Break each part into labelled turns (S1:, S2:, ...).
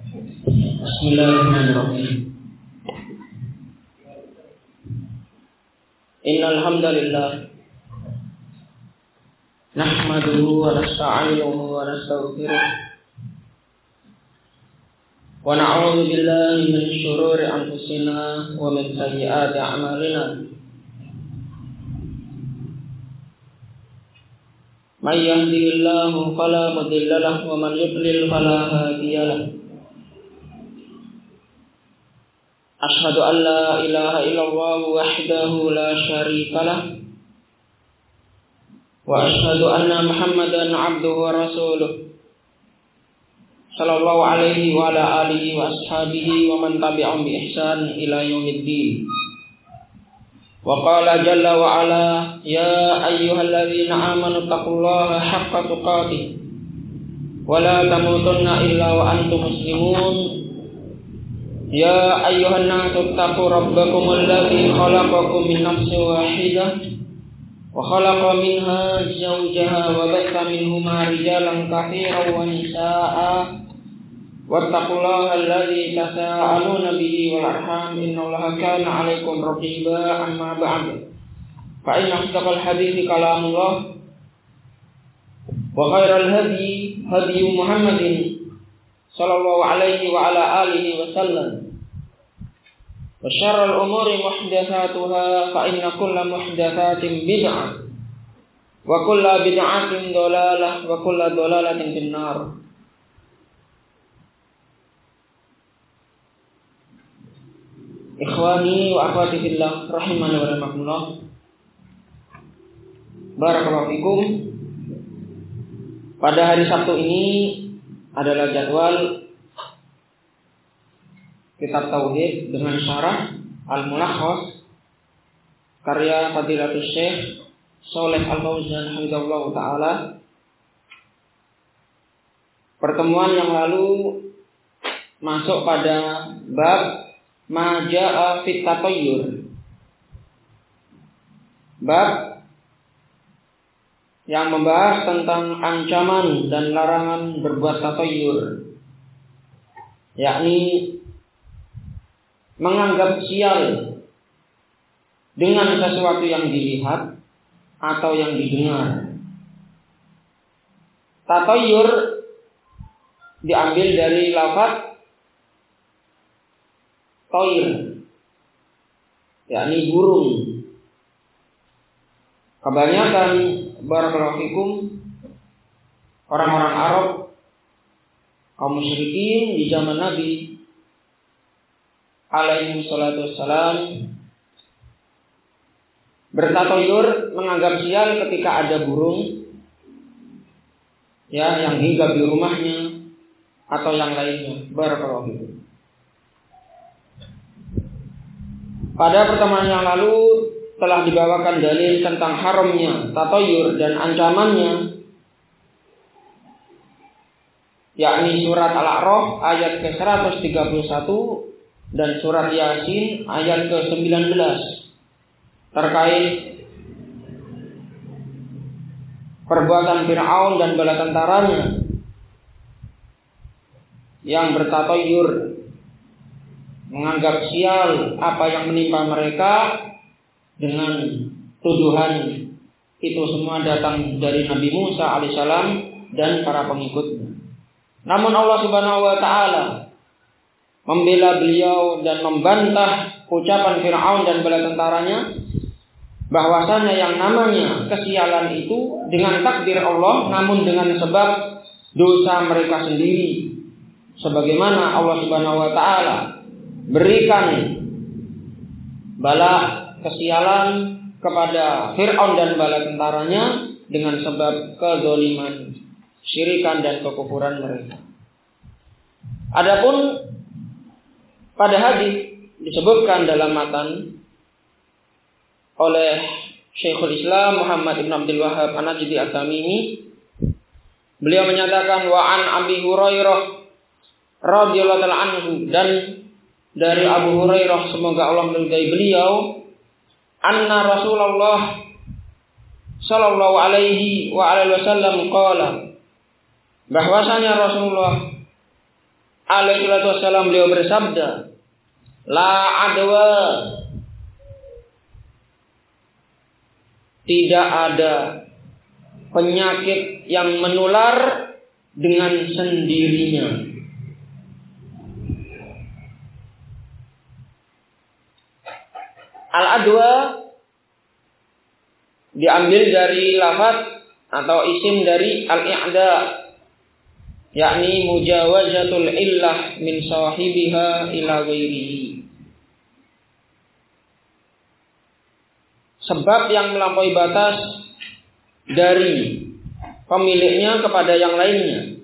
S1: Bismillahirrahmanirrahim. Innal hamdalillah nahmaduhu wa nasta'inuhu wa nastaghfiruh wa na'udzu billahi min shururi anfusina wa min sayyiati a'malina. May yahdihillahu fala mudilla lahu wa man yudlil fala hadiya lahu. Ashhadu an la ilaha illallah wahdahu la syarika lah wa ashhadu anna Muhammadan abduhu wa rasuluh sallallahu alaihi wa ala alihi wa ashabihi wa man tabi'ahum bi ihsan ila yaumiddin. Wa qala jalla wa ala ya ayyuhalladzina amanu taqullaha haqqa tuqatih wa la tamutunna illa wa antum muslimun. Ya ayyuhan nasu taqu rabbakumul ladzi khalaqakum min nafsin wahidah wa khalaqa minha zawjaha wa batha minhuma rijalan katsiran wa nisaa'a wattaqullaha alladzi tasaaluna bihi wal arham innallaha kana 'alaikum raqiba. Amma ba'd, fa inna asdaqal hadithi kalamullah wa khairal hadi Muhammadin sallallahu alaihi wa ala alihi wa sallam wa syarrul umuri muhdatsatuha fa inna kulla muhdatsatin bid'ah wa kulla bid'atin dhalalah wa kulla dhalalatin finnar. Ikhwani wa akhwati fillah rahimani wa rahimakumullah. Barakallahu fikum. Pada hari Sabtu ini adalah jadwal kitab tauhid dengan syarah Al-Mulakhas karya Fadilatul Syekh Shalih Al-Fauzan hafizahullah taala. Pertemuan yang lalu masuk pada bab ma jaa fit tatayyur, bab yang membahas tentang ancaman dan larangan berbuat tatayyur, yakni menganggap sial dengan sesuatu yang dilihat atau yang didengar. Tatayyur diambil dari lafaz toir, yakni burung. Kebanyakan barakallahu fikum orang-orang Arab, kaum musyrikin di zaman Nabi alaihi salatu wassalam bertatoyur, menganggap sial ketika ada burung yang hinggap di rumahnya atau yang lainnya. Barakallahu fikum. Pada pertemuan yang lalu telah dibawakan dalil tentang haramnya tatoyur dan ancamannya, yakni surat Al-A'raf ayat ke-131 dan surat Yasin ayat ke-19 terkait perbuatan Fir'aun dan bala tentaranya yang bertatoyur, menganggap sial apa yang menimpa mereka dengan tuduhan itu semua datang dari Nabi Musa alaihissalam dan para pengikutnya. Namun Allah Subhanahu wa taala membela beliau dan membantah ucapan Fir'aun dan bala tentaranya bahwasanya yang namanya kesialan itu dengan takdir Allah, namun dengan sebab dosa mereka sendiri. Sebagaimana Allah Subhanahu wa taala berikan bala kesialan kepada Fir'aun dan bala tentaranya dengan sebab kezaliman, syirikan dan kekufuran mereka. Adapun pada hadis disebutkan dalam matan oleh Syekhul Islam Muhammad ibn Abdul Wahhab An-Najdi At-Tamimi, beliau menyatakan wa an Abi Hurairah radhiyallahu ta'ala anhu, dan dari Abu Hurairah semoga Allah meridai beliau, anna Rasulullah sallallahu alaihi wa alihi wasallam qala, bahwasanya Rasulullah alaihi wasallam beliau bersabda, la adwa, tidak ada penyakit yang menular dengan sendirinya. Al-adwa diambil dari lafaz atau isim dari al-i'da, yakni mujawazatul illah min sahibiha ila ghairihi. Sebab yang melampaui batas dari pemiliknya kepada yang lainnya.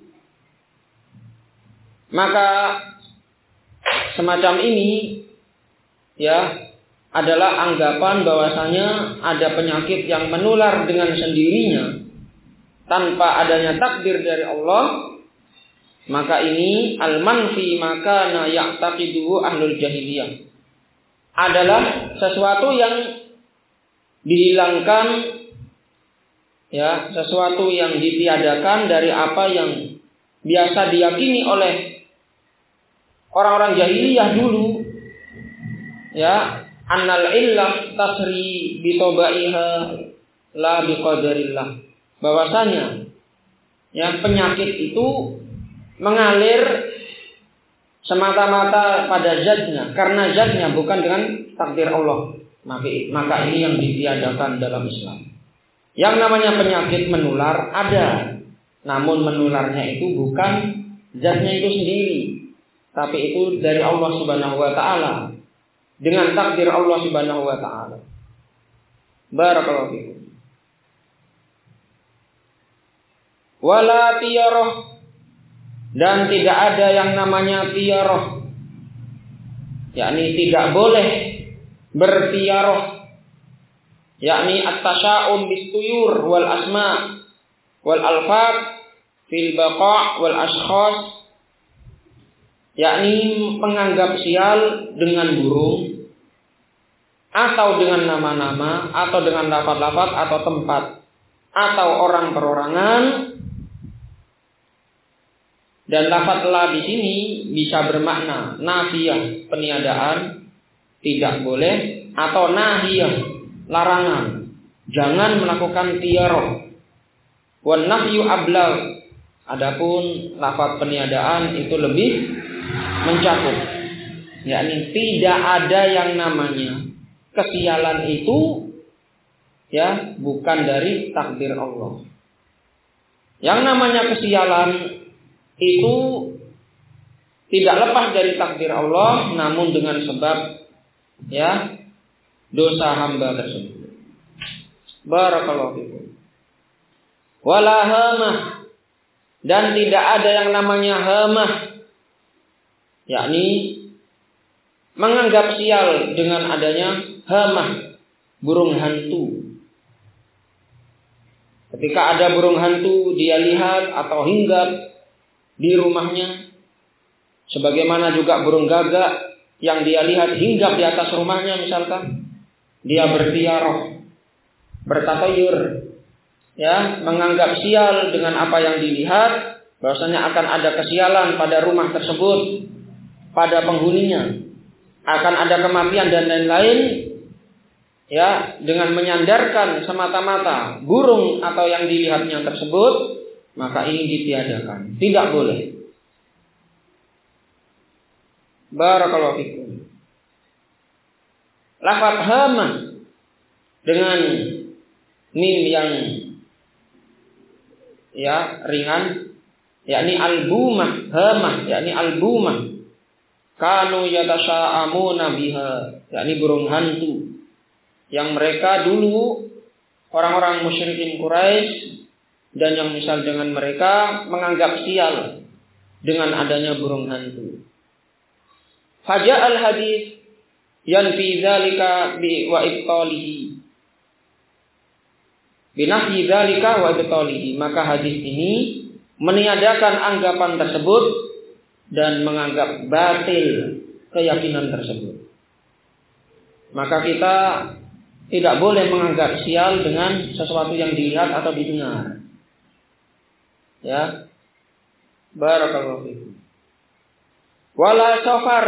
S1: Maka semacam ini ya adalah anggapan bahwasanya ada penyakit yang menular dengan sendirinya tanpa adanya takdir dari Allah. Maka ini al-manfi makana ya'taqiduhu ahlul jahiliyah, adalah sesuatu yang dihilangkan, ya, sesuatu yang ditiadakan dari apa yang biasa diyakini oleh orang-orang jahiliyah dulu, ya, annal illah tasri bitobaiha la biqadarillah, bahwasanya ya penyakit itu mengalir semata-mata pada zatnya, karena zatnya bukan dengan takdir Allah. Maka ini yang ditiadakan dalam Islam. Yang namanya penyakit menular ada, namun menularnya itu bukan zatnya itu sendiri, tapi itu dari Allah Subhanahu wa taala, dengan takdir Allah Subhanahu wa taala. Barakallahu fikum. Wala tiyarah, dan tidak ada yang namanya tiyarah, yakni tidak boleh bertiarah, yakni at-tasya'um bis-tuyur wal asma wal alfaz fil baqa' wal ashkhas, yakni menganggap sial dengan burung atau dengan nama-nama atau dengan lafaz-lafaz atau tempat atau orang perorangan. Dan lafaz la di sini bisa bermakna nafiyah, peniadaan, tidak boleh, atau nahiyah, larangan, jangan melakukan tiarah. Wan nahyu ablagh, adapun lafaz peniadaan itu lebih mencakup, yakni tidak ada yang namanya kesialan itu ya bukan dari takdir Allah. Yang namanya kesialan itu tidak lepas dari takdir Allah, namun dengan sebab ya dosa hamba tersebut. Barakallahu fikum. Wala hamah, dan tidak ada yang namanya hamah, yakni menganggap sial dengan adanya hamah, burung hantu. Ketika ada burung hantu dia lihat atau hinggap di rumahnya, sebagaimana juga burung gagak yang dia lihat hinggap di atas rumahnya, misalkan dia bertiarah, bertatayur, ya, menganggap sial dengan apa yang dilihat, bahwasanya akan ada kesialan pada rumah tersebut, pada penghuninya, akan ada kematian dan lain-lain, ya, dengan menyandarkan semata-mata burung atau yang dilihatnya tersebut, maka ini ditiadakan, tidak boleh. Barakallahu fikum. Lafaz hamah dengan mim yang ya ringan, yakni albumah, hamah yakni albumah, kanu yatasya'amuna biha, yakni burung hantu yang mereka dulu orang-orang musyrikin Quraisy dan yang misal dengan mereka menganggap sial dengan adanya burung hantu. Faja'al hadis yanfi dzalika bi wa ibtalihi, binahyi dzalika wa ibtalihi, maka hadis ini meniadakan anggapan tersebut dan menganggap batil keyakinan tersebut. Maka kita tidak boleh menganggap sial dengan sesuatu yang dilihat atau didengar. Ya, barakallahu fikum. wala sofar,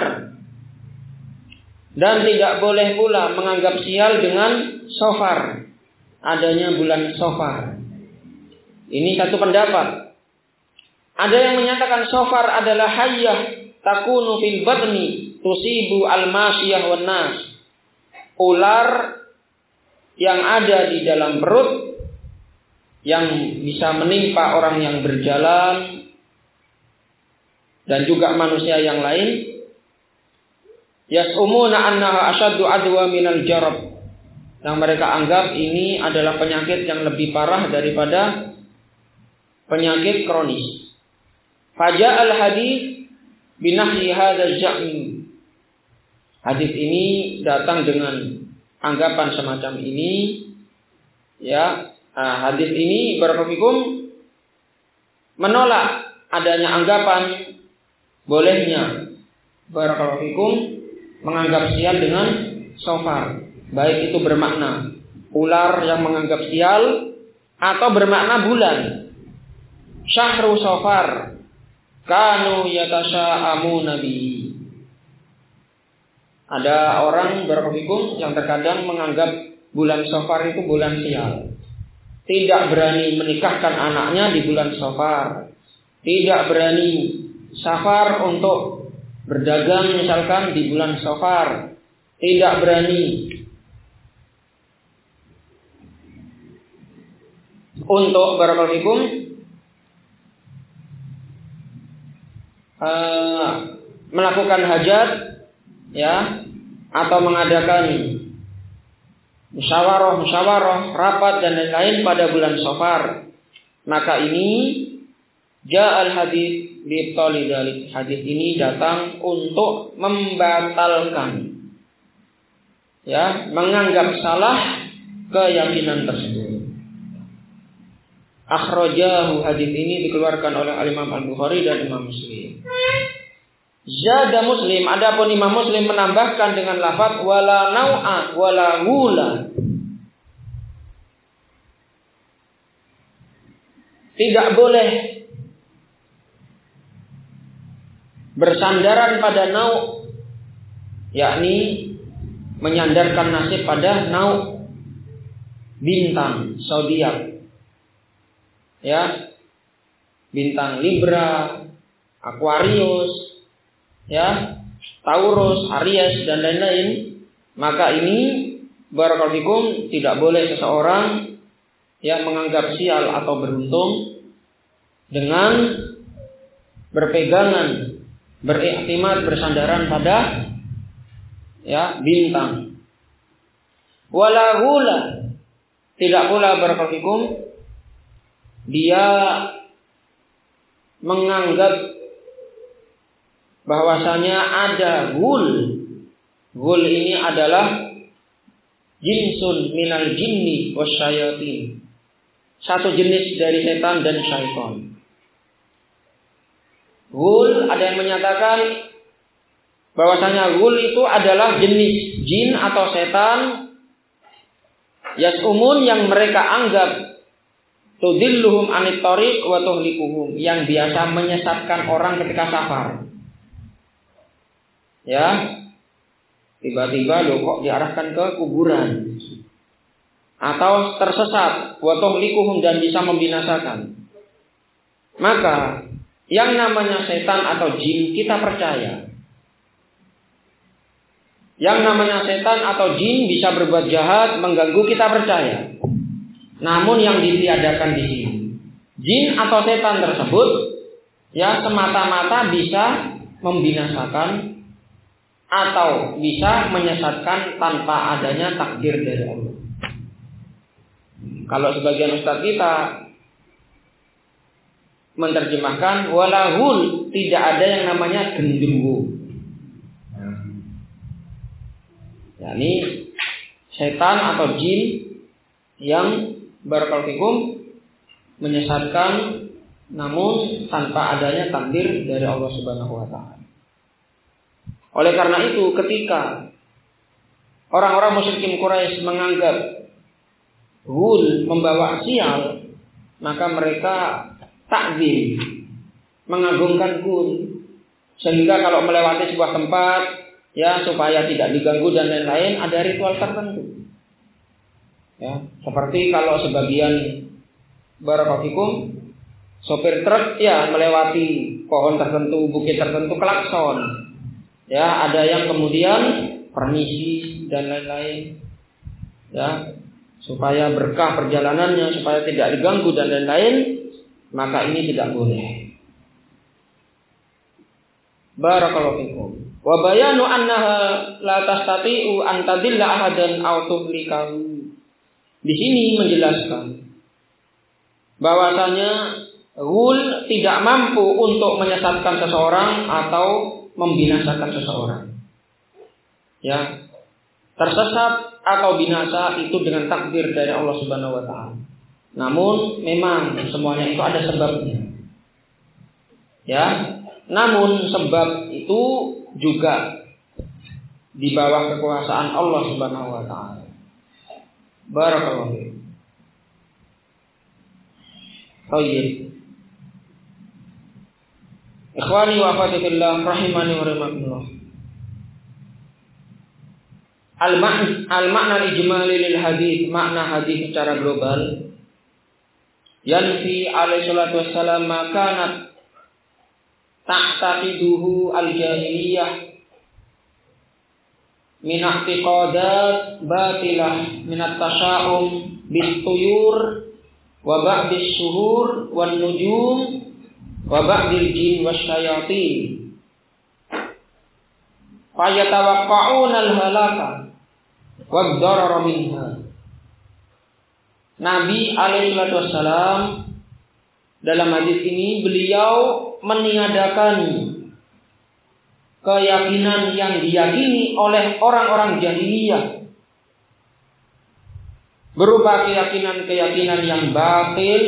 S1: dan tidak boleh pula menganggap sial dengan sofar, adanya bulan sofar. Ini satu pendapat. Ada yang menyatakan sofar adalah hayyah takunu fil batni tusibu al-masyiyah wan nas, ular yang ada di dalam perut yang bisa menimpa orang yang berjalan dan juga manusia yang lain. Yas'umuna annaha asyaddu adwa minal jarab, yang mereka anggap ini adalah penyakit yang lebih parah daripada penyakit kronis. Faja'al hadis binahyi hadzal ja'mi. Hadis ini datang dengan anggapan semacam ini, ya. Hadis ini barakallahu menolak adanya anggapan bolehnya barakallahu menganggap sial dengan sofar, baik itu bermakna ular yang menganggap sial atau bermakna bulan. Syahru sofar kanu yatasya'amuna bihi. Ada orang barakallahu yang terkadang menganggap bulan sofar itu bulan sial, tidak berani menikahkan anaknya di bulan sofar, tidak berani safar untuk berdagang misalkan di bulan sofar, tidak berani untuk barakallahu melakukan hajat, ya, atau mengadakan musyawarah, rapat dan lain-lain pada bulan sofar. Maka ini ja'al hadis bitoli dalik. Hadis ini datang untuk membatalkan, ya, menganggap salah keyakinan tersebut. Akhrajahu, hadis ini dikeluarkan oleh Imam Al-Bukhari dan Imam Muslim. Zada Muslim, adapun Imam Muslim menambahkan dengan lafaz wala nau'a wala gula. Tidak boleh bersandaran pada nau', yakni menyandarkan nasib pada nau' bintang zodiak, ya, bintang Libra, Aquarius, ya, Taurus, Aries dan lain-lain. Maka ini barakallahu tidak boleh seseorang yang menganggap sial atau beruntung dengan berpegangan, beriktimad, bersandaran pada, ya, bintang. Wala gula, tidak pula barakallahu dia menganggap bahwasanya ada gul. Gul ini adalah jinsun minal jinni wasyayatin, satu jenis dari setan dan syaitan. Gul, ada yang menyatakan bahwasanya gul itu adalah jenis jin atau setan yas'umun, yang mereka anggap tudilluhum anit thariq wa tuhlikuhum, yang biasa menyesatkan orang ketika safar. Ya, tiba-tiba lo kok diarahkan ke kuburan, atau tersesat, wa tuhlikuhum, dan bisa membinasakan. Maka yang namanya setan atau jin kita percaya. Yang namanya setan atau jin bisa berbuat jahat, mengganggu, kita percaya. Namun yang ditiadakan di sini, jin atau setan tersebut, ya, semata-mata bisa membinasakan atau bisa menyesatkan tanpa adanya takdir dari Allah. Kalau sebagian ustaz kita menerjemahkan walahul, tidak ada yang namanya genderuwo. Yani setan atau jin yang barakallahu menyesatkan namun tanpa adanya takdir dari Allah Subhanahu wa taala. Oleh karena itu, ketika orang-orang musyrikin Quraisy menganggap Hul membawa sial, maka mereka takzim, mengagungkan Hul, Sehingga kalau melewati sebuah tempat, ya supaya tidak diganggu dan lain-lain, ada ritual tertentu. Ya, seperti kalau sebagian barakallahu sopir truk ya melewati pohon tertentu, bukit tertentu, klakson. Ya, ada yang kemudian permisi dan lain-lain. Ya, supaya berkah perjalanannya, supaya tidak diganggu dan lain-lain, maka ini tidak boleh. Barakallahu fikum. Wa bayanu annaha la tastati'u an tadilla ahadan aw tuhlikahu. Di sini menjelaskan bahwasanya ghul tidak mampu untuk menyesatkan seseorang atau membinasakan seseorang. Ya, tersesat atau binasa itu dengan takdir dari Allah Subhanahu wa taala. Namun memang semuanya itu ada sebabnya. Ya, namun sebab itu juga di bawah kekuasaan Allah Subhanahu wa taala. Barakallahu fiik. Baik. Ikhwani wa akhwati fillah rahimani wa rahimakumullah. Al-makna al-ijmali lil hadis, makna hadis secara global. Yanfi alaihi salatu wassalam makanat ta'taqiduhu al-jahiliyah min i'tiqadat batilah min at-tasha'um bis-tuyur wa ba'dis syuhur wan nujum wa ba'dil jin wasyayatin fayatawaqqa'una al-halaka wad-darara minha. Nabi alaihi wassalam dalam hadis ini beliau meniadakan keyakinan yang diyakini oleh orang-orang jahiliyah berupa keyakinan-keyakinan yang batil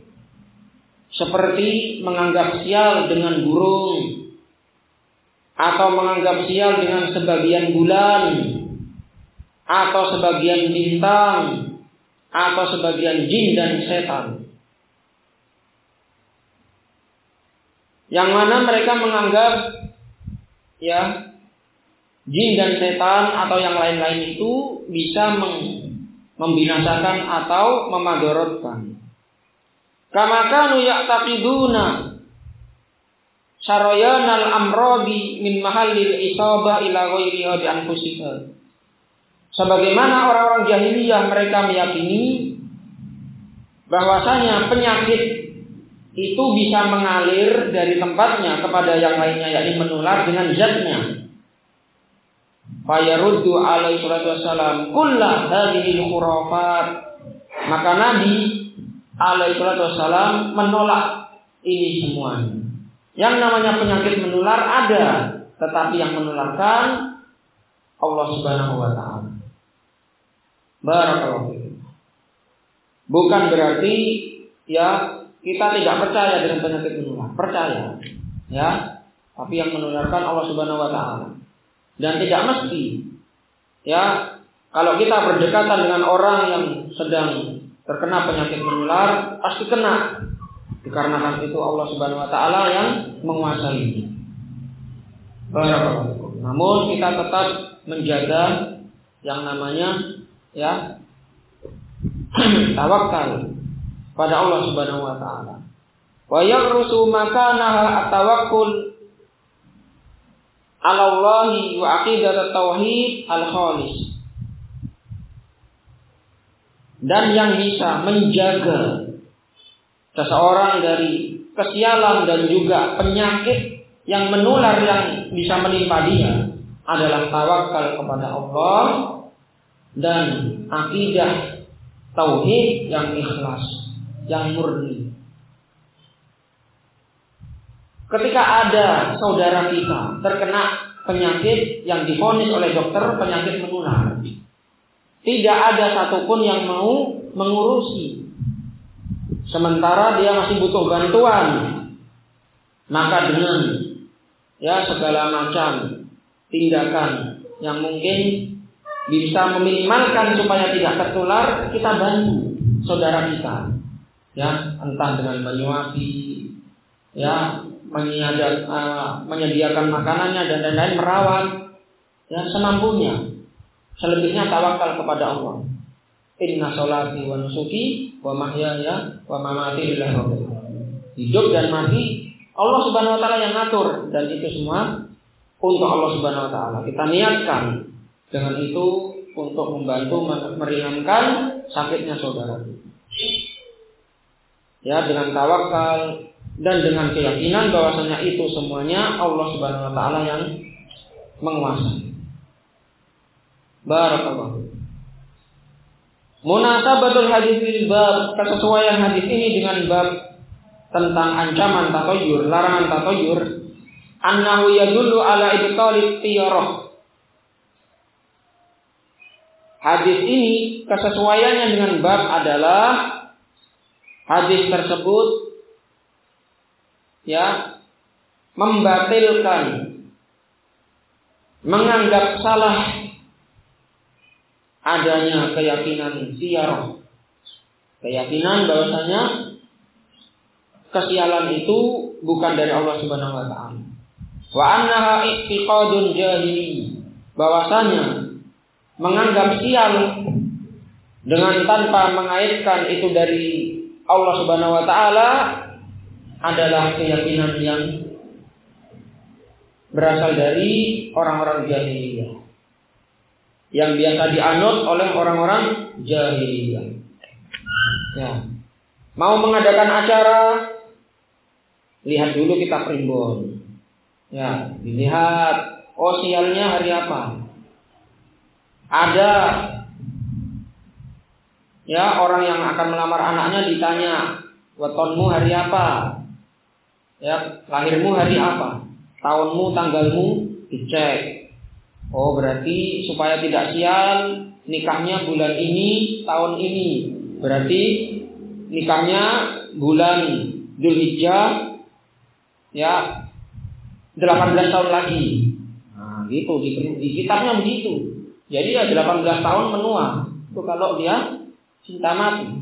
S1: seperti menganggap sial dengan burung atau menganggap sial dengan sebagian bulan atau sebagian bintang atau sebagian jin dan setan. Yang mana mereka menganggap ya jin dan setan atau yang lain-lain itu bisa membinasakan atau memadorotkan. Kama kanu ya'taqiduna syarayanal amradi min mahallil isabah ila ghairiha bi anfusihha. Sebagaimana orang-orang jahiliyah mereka meyakini bahwasanya penyakit itu bisa mengalir dari tempatnya kepada yang lainnya, yakni menular dengan zatnya. Fayaruddu alaihi salatu wassalam kullah hadhil khurafat. Maka Nabi alaihi salatu wassalam menolak ini semuanya. Yang namanya penyakit menular ada, tetapi yang menularkan Allah Subhanahu wa taala. Barakallahu fiik. Bukan berarti ya kita tidak percaya dengan penyakit menular, percaya, ya. Tapi yang menularkan Allah Subhanahu wa taala. Dan tidak mesti, ya, kalau kita berdekatan dengan orang yang sedang terkena penyakit menular, pasti kena. Dikarenakan itu Allah Subhanahu wa taala yang menguasainya. Namun kita tetap menjaga yang namanya ya tawakal pada Allah Subhanahu wa taala. Wa yaghrusu makanaha at-tawakkul 'ala Allah wa aqidat at-tauhid al-khalis. Dan yang bisa menjaga seseorang dari kesialan dan juga penyakit yang menular yang bisa menimpa dia adalah tawakal kepada Allah dan akidah tauhid yang ikhlas, yang murni. Ketika ada saudara kita terkena penyakit yang divonis oleh dokter penyakit menular, tidak ada satupun yang mau mengurusi. Sementara dia masih butuh bantuan, maka dengan ya segala macam tindakan yang mungkin bisa meminimalkan supaya tidak tertular, kita bantu saudara kita. Ya, entah dengan menyuapi, ya, menyediakan makanannya dan lain-lain, merawat, ya, semampunya. Selebihnya tawakal kepada Allah. Inna sholati wa nusuki wa mahyaya wa mamati lillahi rabbil alamin. Hidup dan mati Allah Subhanahu wa taala yang ngatur, dan itu semua untuk Allah Subhanahu wa taala. Kita niatkan dengan itu untuk membantu meringankan sakitnya saudara. Ya, dengan tawakal dan dengan keyakinan bahwasanya itu semuanya Allah Subhanahu wa taala yang menguasai. Barakallahu. Munasabatul hadis lil bab, kesesuaian hadis ini dengan bab tentang ancaman tatayyur, larangan tatayyur, annahu yadullu ala ibtalit tiyarah. Hadis ini kesesuaiannya dengan bab adalah hadis tersebut, ya, membatalkan, menganggap salah adanya keyakinan tiyarah. Keyakinan bahwasanya kesialan itu bukan dari Allah Subhanahu wa taala. Wa annaha i'tiqadun jahili, bahwasanya menganggap sial dengan tanpa mengaitkan itu dari Allah Subhanahu wa taala adalah keyakinan yang berasal dari orang-orang jahiliyah, yang biasa dianut oleh orang-orang jahiliyah. Ya. Mau mengadakan acara, lihat dulu kita primbon. Ya, dilihat, oh sialnya hari apa? Ada, ya, orang yang akan melamar anaknya ditanya, wetonmu hari apa? Ya, lahirmu hari apa? Tahunmu, tanggalmu dicek. Oh, berarti supaya tidak sial, nikahnya bulan ini, tahun ini. Berarti nikahnya bulan Dzulhijjah, ya, 18 tahun lagi. Nah, gitu di kitabnya begitu. Jadi ya 18 tahun menua. Itu kalau dia cinta mati.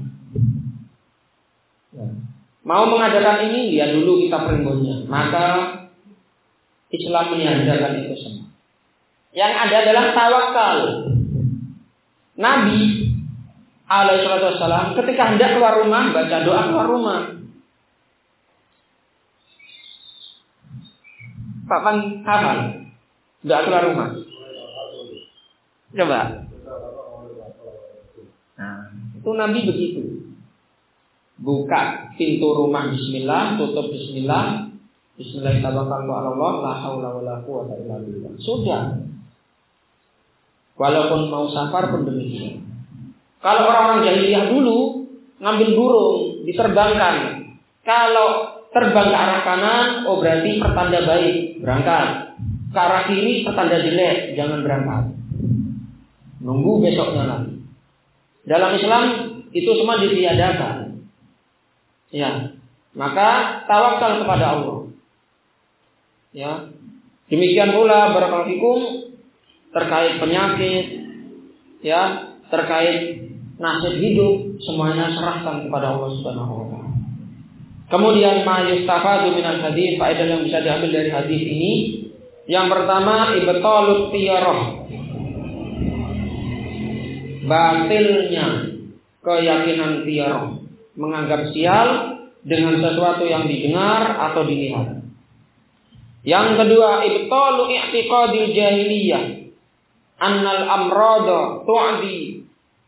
S1: Ya. Mau mengadakan ini, ya dulu kita primbonnya. Maka Islam meniadakan itu semua. Yang ada adalah tawakal. Nabi alaihi wasallam ketika hendak keluar rumah baca doa keluar rumah. Pak Pan hafal doa keluar rumah. Coba. Nah, itu Nabi begitu. Buka pintu rumah bismillah, tutup bismillah. Bismillahirrahmanirrahim. La haula wala quwwata illa billah. Sudah. Walaupun mau safar pun demikian. Kalau orang-orang jahiliyah dulu ngambil burung, diterbangkan. Kalau terbang ke arah kanan, oh berarti pertanda baik, berangkat. Ke arah kiri pertanda jelek, jangan berangkat. Nunggu besoknya lagi. Dalam Islam itu semua ditiadakan. Ya, maka tawakal kepada Allah. Ya, demikian pula barakallahu fikum terkait penyakit, ya, terkait nasib hidup, semuanya serahkan kepada Allah Subhanahu wa taala. Kemudian ma yustafadu minal hadis, faedah yang bisa diambil dari hadis ini, yang pertama ibtalut tiyarah, batilnya keyakinan tiyarah, menganggap sial dengan sesuatu yang didengar atau dilihat. Yang kedua ibtalu i'tiqadil jahiliyah, annal amrada tu'di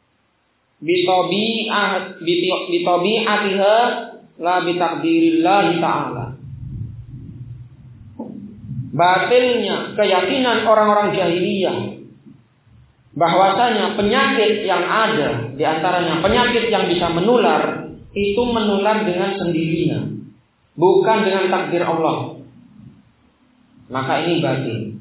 S1: bitabi'atiha la bitaqdirillah ta'ala. Batilnya keyakinan orang-orang jahiliyah bahwasanya penyakit yang ada, di antaranya penyakit yang bisa menular, itu menular dengan sendirinya, bukan dengan takdir Allah. Maka ini batil.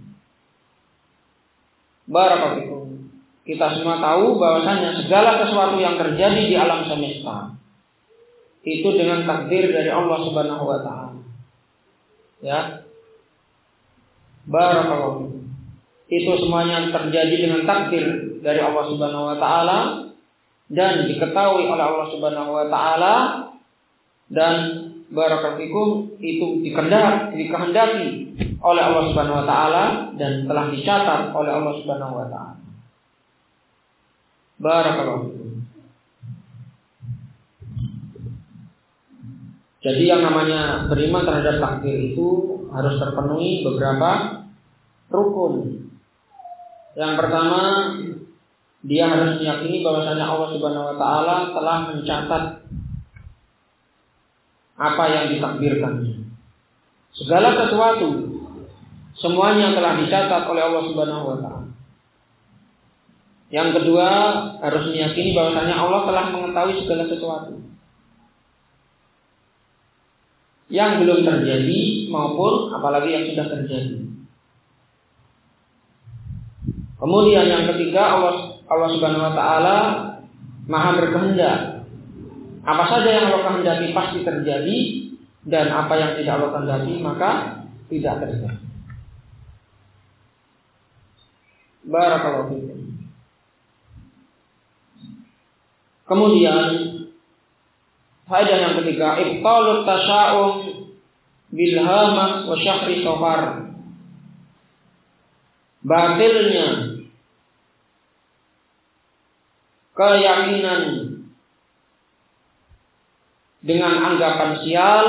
S1: Barakallahu. Kita semua tahu bahwasanya segala sesuatu yang terjadi di alam semesta itu dengan takdir dari Allah Subhanahu wa taala. Ya. Barakallahu. Itu semuanya terjadi dengan takdir dari Allah Subhanahu wa taala dan diketahui oleh Allah Subhanahu wa taala, dan barakallahu itu dikehendaki oleh Allah Subhanahu wa taala dan telah dicatat oleh Allah Subhanahu wa taala. Barakallahu fikum. Jadi yang namanya beriman terhadap takdir itu harus terpenuhi beberapa rukun. Yang pertama, dia harus meyakini bahwasanya Allah Subhanahu wa taala telah mencatat apa yang ditakdirkannya. Segala sesuatu semuanya telah dicatat oleh Allah Subhanahu wa taala. Yang kedua, harus meyakini bahwasanya Allah telah mengetahui segala sesuatu yang belum terjadi maupun apalagi yang sudah terjadi. Kemudian yang ketiga, Allah Subhanahu wa taala Maha berkehendak. Apa saja yang Allah kehendaki pasti terjadi, dan apa yang tidak Allah kehendaki maka tidak terjadi. Barakallahu fikum. Kemudian faedah yang ketiga, ibtalut tasya'um bil hamah wa syahri safar. Batilnya keyakinan dengan anggapan sial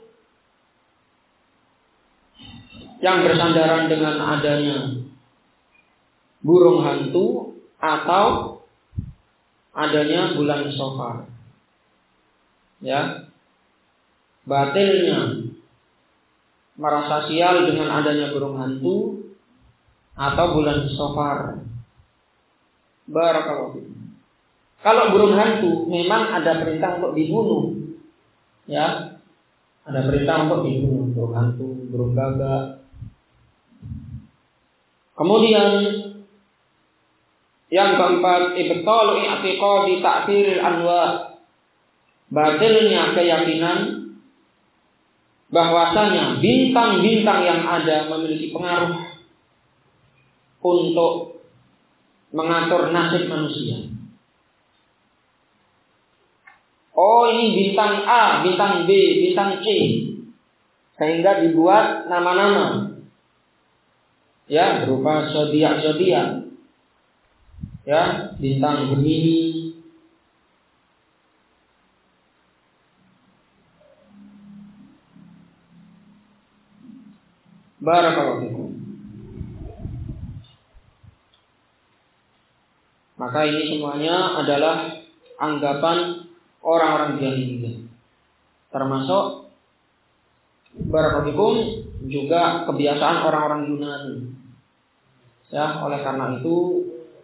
S1: yang bersandaran dengan adanya burung hantu atau adanya bulan Safar. Ya. Batilnya merasa sial dengan adanya burung hantu atau bulan Safar. Barakallahu fikum. Kalau burung hantu memang ada perintah untuk dibunuh. Ya. Ada perintah untuk dibunuh burung hantu, burung gagak. Kemudian yang keempat, ibtalu i'tiqadi ta'thiril anwa. Batilnya keyakinan bahwasanya bintang-bintang yang ada memiliki pengaruh untuk mengatur nasib manusia. Oh, ini bintang A, bintang B, bintang C, sehingga dibuat nama-nama, ya, berupa zodiak, ya, bintang Gemini, barakallahu fikum. Maka ini semuanya adalah anggapan orang-orang jahiliyah. Termasuk barakallahu fikum juga kebiasaan orang-orang Yunani. Ya, oleh karena itu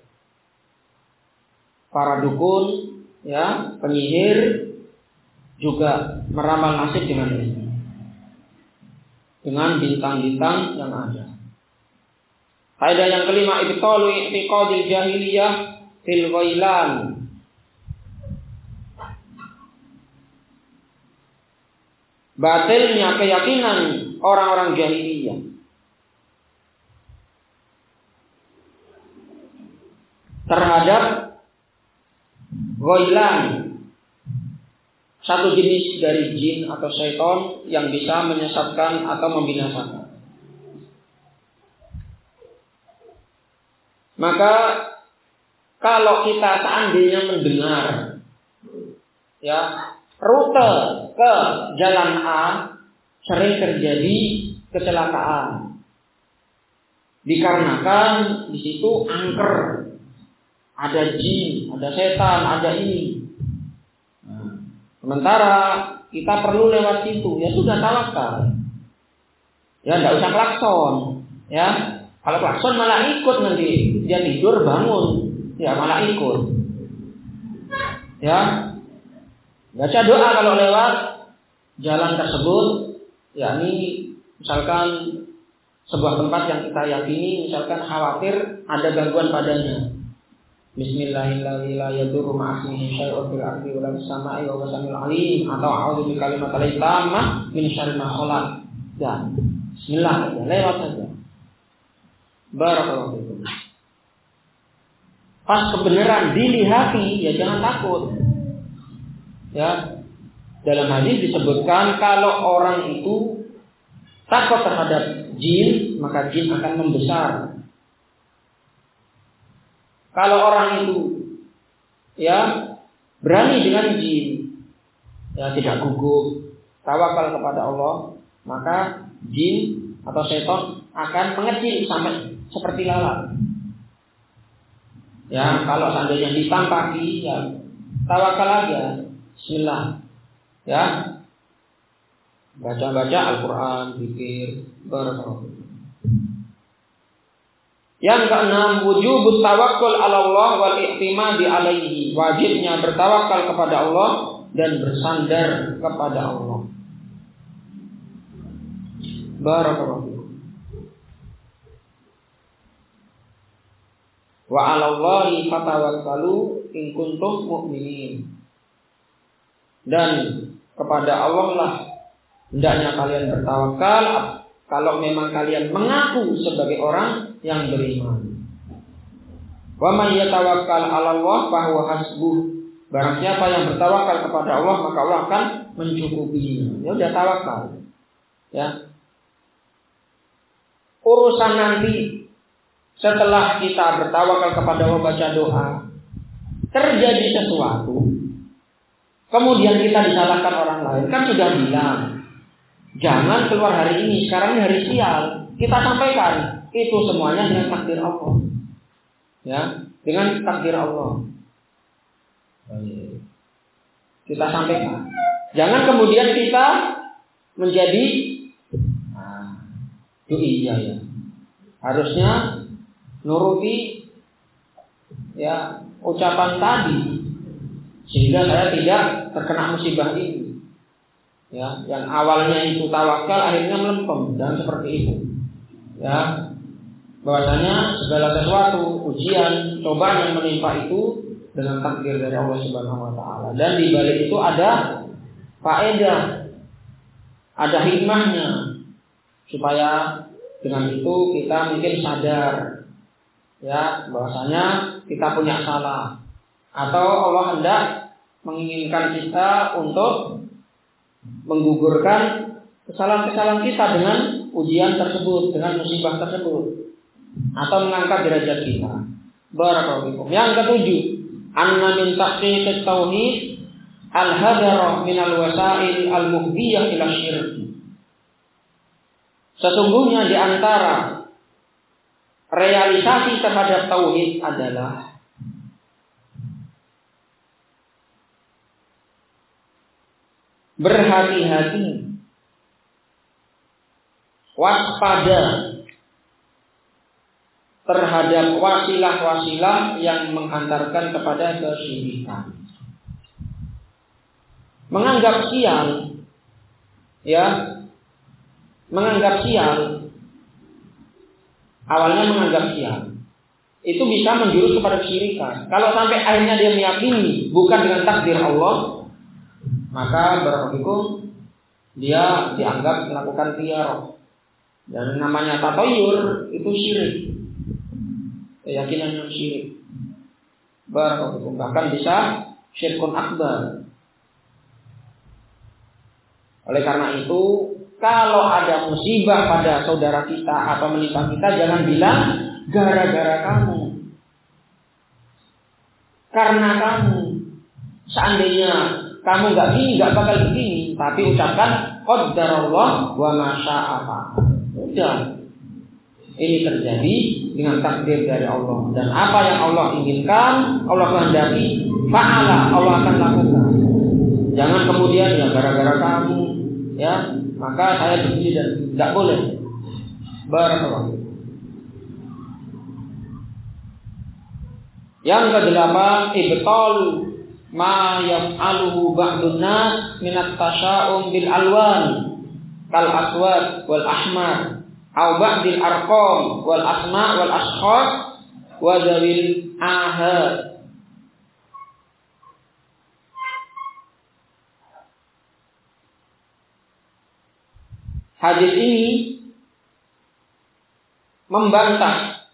S1: para dukun, ya, penyihir juga meramal nasib dengan ini, dengan bintang-bintang yang ada. Faedah yang kelima, ibtalu i'tiqadil jahiliyah fil ghailan. Batilnya keyakinan orang-orang jahiliyah terhadap ghailan, satu jenis dari jin atau syaitan yang bisa menyesatkan atau membinasakan. Maka kalau kita seandainya mendengar, ya, rute ke jalan A sering terjadi kecelakaan, dikarenakan di situ angker, ada jin, ada setan, ada ini. Sementara kita perlu lewat situ, ya sudah tawakal. Ya, tidak usah klakson. Ya, kalau klakson malah ikut nanti, dia tidur bangun, ya malah ikut. Ya, baca doa kalau lewat jalan tersebut, yakni misalkan sebuah tempat yang kita yakini, misalkan khawatir ada gangguan padanya. Bismillahirrahmanirrahim, la yadurru ma'asmihi syai'un fil ardi wa lam samai wa huwas-sami'ul alim, atau a'udzu bikalimatillahit tammah min syarri ma khalaq. Dan bismillah, lewat saja. Barakallahu fikum. Pas kebenaran dilihati, ya jangan takut. Ya. Dalam hadis disebutkan kalau orang itu takut terhadap jin, maka jin akan membesar. Kalau orang itu berani dengan jin, tidak gugup, tawakal kepada Allah, maka jin atau setan akan mengecil sampai seperti lalat. Kalau seandainya ditampaki, tawakal aja, bismillah. Baca-baca Al-Quran, zikir, barakallahu. Yang keenam, wujubut tawakkul 'ala Allah wal i'timadi 'alaihi. Wajibnya bertawakal kepada Allah dan bersandar kepada Allah. Barakallahu. Wa 'ala Allahi fatawakkalu in kuntum mu'minin. Dan kepada Allah lah hendaknya kalian bertawakal kalau memang kalian mengaku sebagai orang yang beriman. Wa may yatawakkal 'ala Allah fa huwa hasbuh. Barang siapa yang bertawakal kepada Allah, maka Allah akan mencukupinya. Ya udah tawakal. Urusan nanti setelah kita bertawakal kepada Allah, baca doa, terjadi sesuatu, kemudian kita disalahkan orang lain, kan sudah bilang, jangan keluar hari ini, sekarang ini hari sial. Kita sampaikan, itu semuanya dengan takdir Allah. Dengan takdir Allah. Kita sampaikan. Jangan kemudian kita menjadi harusnya nuruti ucapan tadi, sehingga saya tidak terkena musibah ini. Yang awalnya itu tawakal akhirnya melempem, dan seperti itu. Bahwasanya segala sesuatu, ujian, cobaan yang menimpa itu dengan takdir dari Allah Subhanahu wa taala. Dan di balik itu ada faedah, ada hikmahnya, supaya dengan itu kita mungkin sadar bahwasanya kita punya salah, atau Allah hendak menginginkan kita untuk menggugurkan kesalahan-kesalahan kita dengan ujian tersebut, dengan musibah tersebut, atau mengangkat derajat kita. Barakallahu. Yang ketujuh, anna min tahqiq at-tauhid al-hadar min al-wasail al-muhdiyah ila syirk. Sesungguhnya di antara realisasi terhadap tauhid adalah berhati-hati, waspada terhadap wasilah-wasilah yang menghantarkan kepada kesyirikan. Menganggap sial, awalnya menganggap sial, itu bisa menjurus kepada kesyirikan. Kalau sampai akhirnya dia meyakini bukan dengan takdir Allah, maka barakallahu dia dianggap melakukan tiarah. Dan namanya tatayur itu syirik, keyakinan yang syirik. Barakallahu, bahkan bisa syirkun akbar. Oleh karena itu, kalau ada musibah pada saudara kita atau menimpa kita, jangan bilang gara-gara kamu, karena kamu, seandainya kamu nggak gini, nggak bakal begini. Tapi ucapkan qaddarallah wa ma syaa fa'al. Udah, ini terjadi dengan takdir dari Allah, dan apa yang Allah inginkan, Allah kehendaki, fa'ala, Allah akan lakukan. Jangan kemudian gara-gara kamu, maka saya begini, dan tidak boleh. Barakallahu. Yang kedelapan, ibtal ma yaf'aluhu ba'dun nas min at-tasya'um bil alwan kal aswad wal ahmar aw ba'dil arqam wal asma' wal ashkhas wa zawil ahad. Hadis ini membantah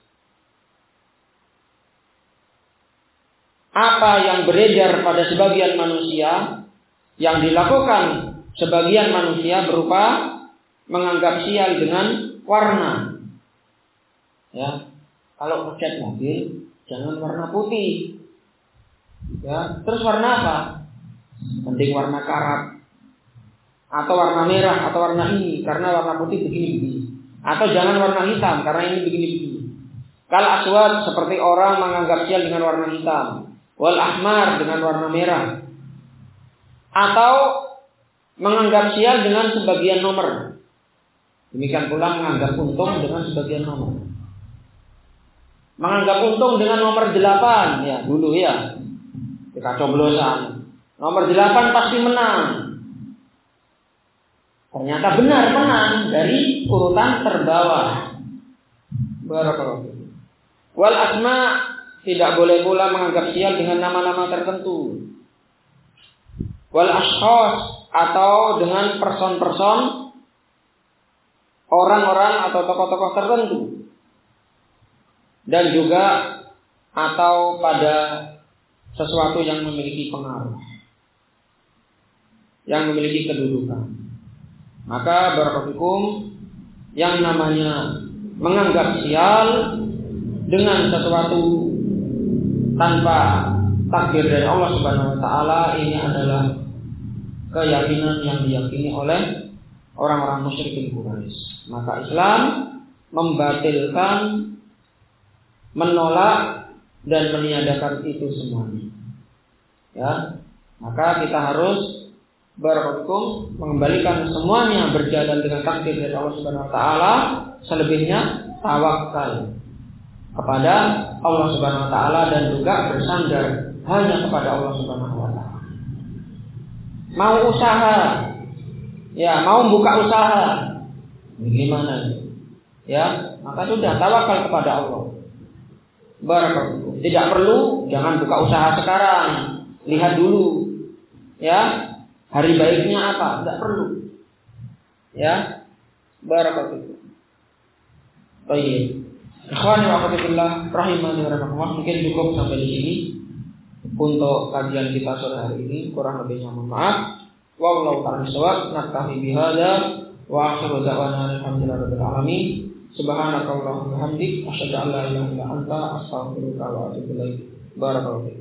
S1: apa yang beredar pada sebagian manusia yang dilakukan sebagian manusia berupa menganggap sial dengan warna. Ya, kalau ngecat mobil jangan warna putih. Ya, terus warna apa? Penting warna karat, atau warna merah, atau warna ini karena warna putih begini-begini. Atau jangan warna hitam karena ini begini-begini. Kal aswad seperti orang menganggap sial dengan warna hitam. Wal ahmar dengan warna merah. Atau menganggap sial dengan sebagian nomor. Demikian pula menganggap untung dengan sebagian nomor. Menganggap untung dengan nomor 8 ya dulu ya. Kita coblosan. Nomor 8 pasti menang. Ternyata benar menang dari urutan terbawah. Barakallahu. Wal asma tidak boleh pula menganggap sial dengan nama-nama tertentu. Wal ashkhas atau dengan person-person orang-orang atau tokoh-tokoh tertentu. Dan juga atau pada sesuatu yang memiliki pengaruh, yang memiliki kedudukan. Maka barakallahu yang namanya menganggap sial dengan sesuatu tanpa takdir dari Allah Subhanahu wa taala ini adalah keyakinan yang diyakini oleh orang-orang musyrikin Quraisy. Maka Islam membatalkan, menolak dan meniadakan itu semuanya. Ya, maka kita harus berhukum mengembalikan semuanya berjalan dengan takdir dari Allah Subhanahu wa taala, selebihnya tawakal kepada Allah Subhanahu wa taala dan juga bersandar hanya kepada Allah Subhanahu wa taala. Mau usaha, ya mau buka usaha, gimana? Ya, maka sudah tawakal kepada Allah. Barakallahu. Tidak perlu, jangan buka usaha sekarang. Lihat dulu. Ya, hari baiknya apa? Tidak perlu. Ya. Barakallahu. Baik. Ikhwani wa akhwati rahimani wa rahimakumullah. Mungkin cukup sampai di sini untuk kajian kita sore hari ini. Kurang lebihnya mohon maaf. Wallahu ta'ala bishawab. Naktafi bihadza wa akhiru da'wana alhamdulillahirabbil alamin. Subhanakallahumma wa bihamdik asyhadu an la ilaha illa anta astaghfiruka wa atubu ilaik. Barakallahu fiik.